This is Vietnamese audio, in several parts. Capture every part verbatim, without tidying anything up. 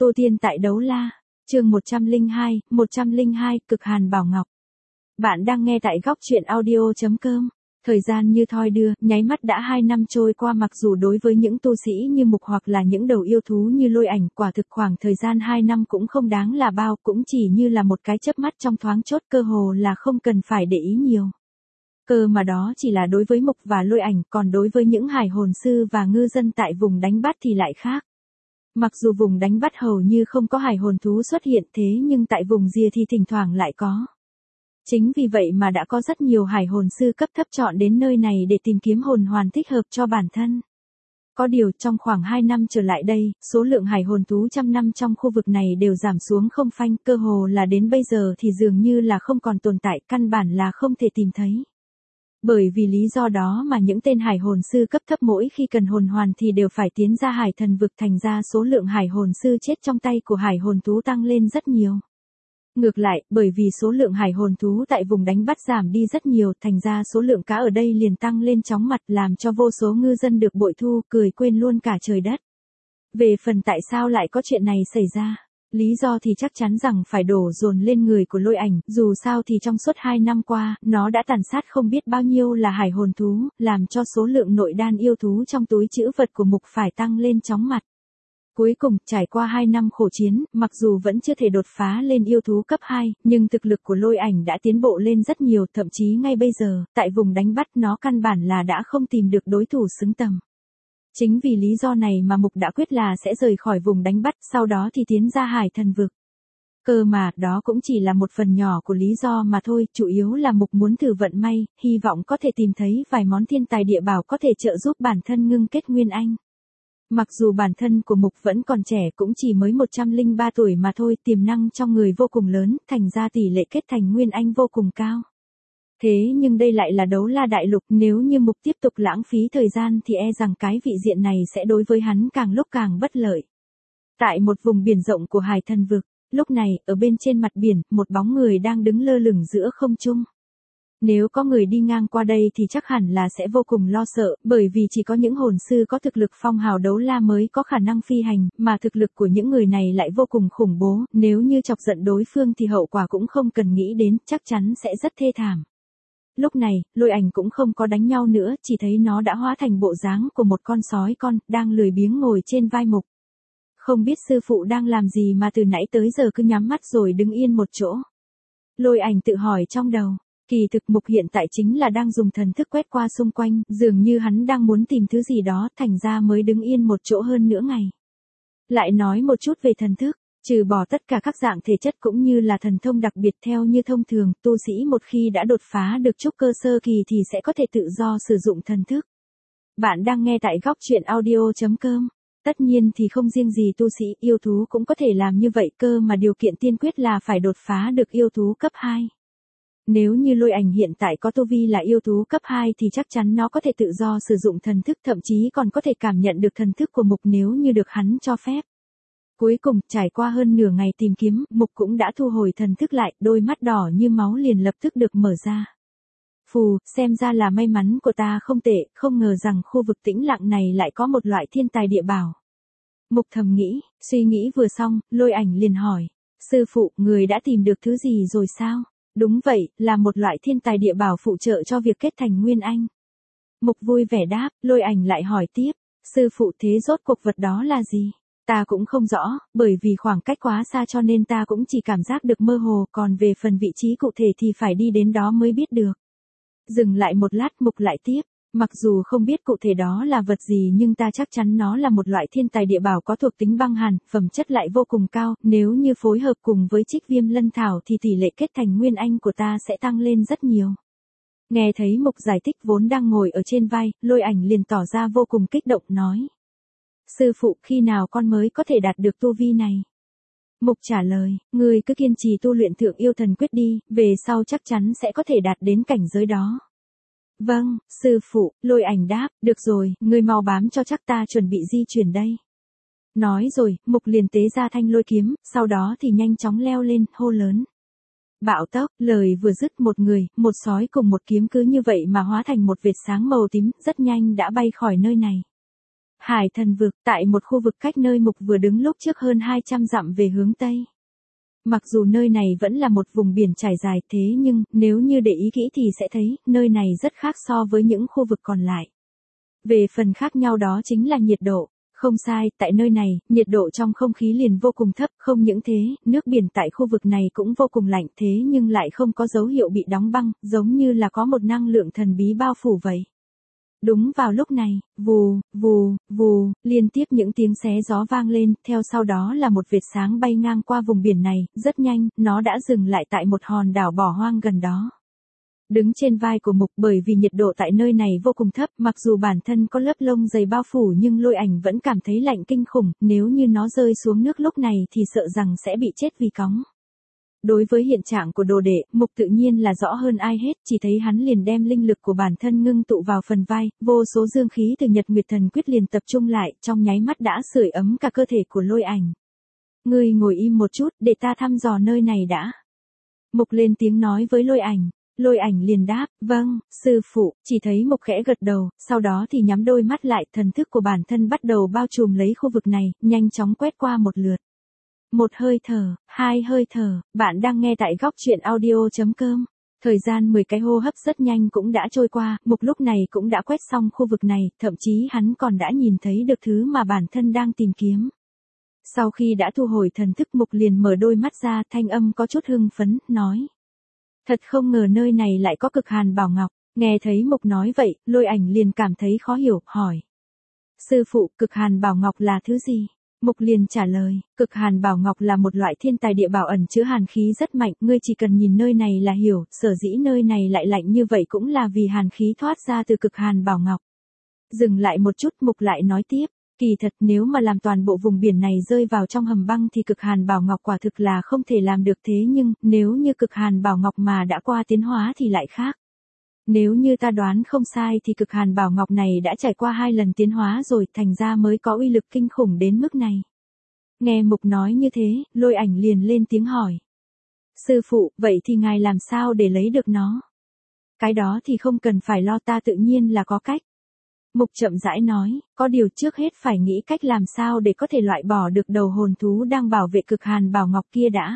Tô Tiên tại Đấu La, chương một trăm lẻ hai, một trăm lẻ hai, Cực Hàn Bảo Ngọc. Bạn đang nghe tại góc truyện audio chấm com. Thời gian như thoi đưa, nháy mắt đã hai năm trôi qua, mặc dù đối với những tu sĩ như Mục hoặc là những đầu yêu thú như Lôi Ảnh, quả thực khoảng thời gian hai năm cũng không đáng là bao, cũng chỉ như là một cái chớp mắt trong thoáng chốc, cơ hồ là không cần phải để ý nhiều. Cơ mà đó chỉ là đối với Mục và Lôi Ảnh, còn đối với những hải hồn sư và ngư dân tại vùng đánh bắt thì lại khác. Mặc dù vùng đánh bắt hầu như không có hải hồn thú xuất hiện, thế nhưng tại vùng rìa thì thỉnh thoảng lại có. Chính vì vậy mà đã có rất nhiều hải hồn sư cấp thấp chọn đến nơi này để tìm kiếm hồn hoàn thích hợp cho bản thân. Có điều trong khoảng hai năm trở lại đây, số lượng hải hồn thú trăm năm trong khu vực này đều giảm xuống không phanh, cơ hồ là đến bây giờ thì dường như là không còn tồn tại, căn bản là không thể tìm thấy. Bởi vì lý do đó mà những tên hải hồn sư cấp thấp mỗi khi cần hồn hoàn thì đều phải tiến ra hải thần vực, thành ra số lượng hải hồn sư chết trong tay của hải hồn thú tăng lên rất nhiều. Ngược lại, bởi vì số lượng hải hồn thú tại vùng đánh bắt giảm đi rất nhiều, thành ra số lượng cá ở đây liền tăng lên chóng mặt, làm cho vô số ngư dân được bội thu, cười quên luôn cả trời đất. Về phần tại sao lại có chuyện này xảy ra, lý do thì chắc chắn rằng phải đổ dồn lên người của Lôi Ảnh, dù sao thì trong suốt hai năm qua, nó đã tàn sát không biết bao nhiêu là hải hồn thú, làm cho số lượng nội đan yêu thú trong túi trữ vật của Mục phải tăng lên chóng mặt. Cuối cùng, trải qua hai năm khổ chiến, mặc dù vẫn chưa thể đột phá lên yêu thú cấp hai, nhưng thực lực của Lôi Ảnh đã tiến bộ lên rất nhiều, thậm chí ngay bây giờ, tại vùng đánh bắt nó căn bản là đã không tìm được đối thủ xứng tầm. Chính vì lý do này mà Mục đã quyết là sẽ rời khỏi vùng đánh bắt, sau đó thì tiến ra hải thần vực. Cơ mà, đó cũng chỉ là một phần nhỏ của lý do mà thôi, chủ yếu là Mục muốn thử vận may, hy vọng có thể tìm thấy vài món thiên tài địa bảo có thể trợ giúp bản thân ngưng kết nguyên anh. Mặc dù bản thân của Mục vẫn còn trẻ, cũng chỉ mới một trăm lẻ ba tuổi mà thôi, tiềm năng trong người vô cùng lớn, thành ra tỷ lệ kết thành nguyên anh vô cùng cao. Thế nhưng đây lại là Đấu La đại lục, nếu như Mục tiếp tục lãng phí thời gian thì e rằng cái vị diện này sẽ đối với hắn càng lúc càng bất lợi. Tại một vùng biển rộng của hải thần vực, lúc này, ở bên trên mặt biển, một bóng người đang đứng lơ lửng giữa không trung. Nếu có người đi ngang qua đây thì chắc hẳn là sẽ vô cùng lo sợ, bởi vì chỉ có những hồn sư có thực lực phong hào đấu la mới có khả năng phi hành, mà thực lực của những người này lại vô cùng khủng bố, nếu như chọc giận đối phương thì hậu quả cũng không cần nghĩ đến, chắc chắn sẽ rất thê thảm. Lúc này, Lôi Ảnh cũng không có đánh nhau nữa, chỉ thấy nó đã hóa thành bộ dáng của một con sói con, đang lười biếng ngồi trên vai Mục. Không biết sư phụ đang làm gì mà từ nãy tới giờ cứ nhắm mắt rồi đứng yên một chỗ. Lôi Ảnh tự hỏi trong đầu. Kỳ thực Mục hiện tại chính là đang dùng thần thức quét qua xung quanh, dường như hắn đang muốn tìm thứ gì đó, thành ra mới đứng yên một chỗ hơn nửa ngày. Lại nói một chút về thần thức, trừ bỏ tất cả các dạng thể chất cũng như là thần thông đặc biệt, theo như thông thường, tu sĩ một khi đã đột phá được trúc cơ sơ kỳ thì sẽ có thể tự do sử dụng thần thức. Bạn đang nghe tại góc truyện audio chấm com. Tất nhiên thì không riêng gì tu sĩ, yêu thú cũng có thể làm như vậy, cơ mà điều kiện tiên quyết là phải đột phá được yêu thú cấp hai. Nếu như Lôi Ảnh hiện tại có tu vi là yêu thú cấp hai thì chắc chắn nó có thể tự do sử dụng thần thức, thậm chí còn có thể cảm nhận được thần thức của Mục nếu như được hắn cho phép. Cuối cùng, trải qua hơn nửa ngày tìm kiếm, Mục cũng đã thu hồi thần thức lại, đôi mắt đỏ như máu liền lập tức được mở ra. Phù, xem ra là may mắn của ta không tệ, không ngờ rằng khu vực tĩnh lặng này lại có một loại thiên tài địa bảo. Mục thầm nghĩ, suy nghĩ vừa xong, Lôi Ảnh liền hỏi, sư phụ, người đã tìm được thứ gì rồi sao? Đúng vậy, là một loại thiên tài địa bảo phụ trợ cho việc kết thành nguyên anh. Mục vui vẻ đáp, Lôi Ảnh lại hỏi tiếp, sư phụ, thế rốt cuộc vật đó là gì? Ta cũng không rõ, bởi vì khoảng cách quá xa cho nên ta cũng chỉ cảm giác được mơ hồ, còn về phần vị trí cụ thể thì phải đi đến đó mới biết được. Dừng lại một lát, Mục lại tiếp, mặc dù không biết cụ thể đó là vật gì nhưng ta chắc chắn nó là một loại thiên tài địa bảo có thuộc tính băng hàn, phẩm chất lại vô cùng cao, nếu như phối hợp cùng với Trích Viêm Lân Thảo thì tỷ lệ kết thành nguyên anh của ta sẽ tăng lên rất nhiều. Nghe thấy Mục giải thích vốn đang ngồi ở trên vai, Lôi Ảnh liền tỏ ra vô cùng kích động nói. Sư phụ, khi nào con mới có thể đạt được tu vi này? Mục trả lời, ngươi cứ kiên trì tu luyện Thượng Yêu Thần Quyết đi, về sau chắc chắn sẽ có thể đạt đến cảnh giới đó. Vâng, sư phụ, Lôi Ảnh đáp, được rồi, ngươi mau bám cho chắc, ta chuẩn bị di chuyển đây. Nói rồi, Mục liền tế ra thanh lôi kiếm, sau đó thì nhanh chóng leo lên, hô lớn. Bạo tốc, lời vừa dứt, một người, một sói cùng một kiếm cứ như vậy mà hóa thành một vệt sáng màu tím, rất nhanh đã bay khỏi nơi này. Hải Thần Vực, tại một khu vực cách nơi Mục vừa đứng lúc trước hơn hai trăm dặm về hướng Tây. Mặc dù nơi này vẫn là một vùng biển trải dài thế nhưng, nếu như để ý kỹ thì sẽ thấy, nơi này rất khác so với những khu vực còn lại. Về phần khác nhau đó chính là nhiệt độ. Không sai, tại nơi này, nhiệt độ trong không khí liền vô cùng thấp, không những thế, nước biển tại khu vực này cũng vô cùng lạnh thế nhưng lại không có dấu hiệu bị đóng băng, giống như là có một năng lượng thần bí bao phủ vậy. Đúng vào lúc này, vù, vù, vù, liên tiếp những tiếng xé gió vang lên, theo sau đó là một vệt sáng bay ngang qua vùng biển này, rất nhanh, nó đã dừng lại tại một hòn đảo bỏ hoang gần đó. Đứng trên vai của Mục bởi vì nhiệt độ tại nơi này vô cùng thấp, mặc dù bản thân có lớp lông dày bao phủ nhưng Lôi Ảnh vẫn cảm thấy lạnh kinh khủng, nếu như nó rơi xuống nước lúc này thì sợ rằng sẽ bị chết vì cóng. Đối với hiện trạng của đồ đệ, Mục tự nhiên là rõ hơn ai hết, chỉ thấy hắn liền đem linh lực của bản thân ngưng tụ vào phần vai, vô số dương khí từ Nhật Nguyệt Thần Quyết liền tập trung lại, trong nháy mắt đã sưởi ấm cả cơ thể của Lôi Ảnh. Ngươi ngồi im một chút, để ta thăm dò nơi này đã. Mục lên tiếng nói với Lôi Ảnh. Lôi Ảnh liền đáp, vâng, sư phụ, chỉ thấy Mục khẽ gật đầu, sau đó thì nhắm đôi mắt lại, thần thức của bản thân bắt đầu bao trùm lấy khu vực này, nhanh chóng quét qua một lượt. Một hơi thở, hai hơi thở, bạn đang nghe tại góc truyện audio chấm com. Thời gian mười cái hô hấp rất nhanh cũng đã trôi qua, Mục lúc này cũng đã quét xong khu vực này, thậm chí hắn còn đã nhìn thấy được thứ mà bản thân đang tìm kiếm. Sau khi đã thu hồi thần thức Mục liền mở đôi mắt ra, thanh âm có chút hưng phấn, nói. Thật không ngờ nơi này lại có cực hàn bảo ngọc, nghe thấy Mục nói vậy, Lôi Ảnh liền cảm thấy khó hiểu, hỏi. Sư phụ, cực hàn bảo ngọc là thứ gì? Mục liền trả lời, cực hàn bảo ngọc là một loại thiên tài địa bảo ẩn chứa hàn khí rất mạnh, ngươi chỉ cần nhìn nơi này là hiểu, sở dĩ nơi này lại lạnh như vậy cũng là vì hàn khí thoát ra từ cực hàn bảo ngọc. Dừng lại một chút Mục lại nói tiếp. Kỳ thật nếu mà làm toàn bộ vùng biển này rơi vào trong hầm băng thì cực hàn bảo ngọc quả thực là không thể làm được thế nhưng, nếu như cực hàn bảo ngọc mà đã qua tiến hóa thì lại khác. Nếu như ta đoán không sai thì cực hàn bảo ngọc này đã trải qua hai lần tiến hóa rồi, thành ra mới có uy lực kinh khủng đến mức này. Nghe Mục nói như thế, Lôi Ảnh liền lên tiếng hỏi. Sư phụ, vậy thì ngài làm sao để lấy được nó? Cái đó thì không cần phải lo, ta tự nhiên là có cách. Mục chậm rãi nói, có điều trước hết phải nghĩ cách làm sao để có thể loại bỏ được đầu hồn thú đang bảo vệ cực hàn bảo ngọc kia đã.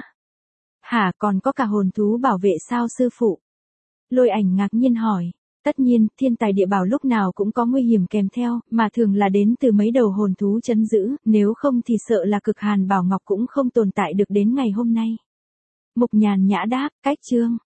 Hả, còn có cả hồn thú bảo vệ sao sư phụ? Lôi Ảnh ngạc nhiên hỏi. Tất nhiên, thiên tài địa bảo lúc nào cũng có nguy hiểm kèm theo, mà thường là đến từ mấy đầu hồn thú trấn giữ, nếu không thì sợ là cực hàn bảo ngọc cũng không tồn tại được đến ngày hôm nay. Mục nhàn nhã đáp, cách chương.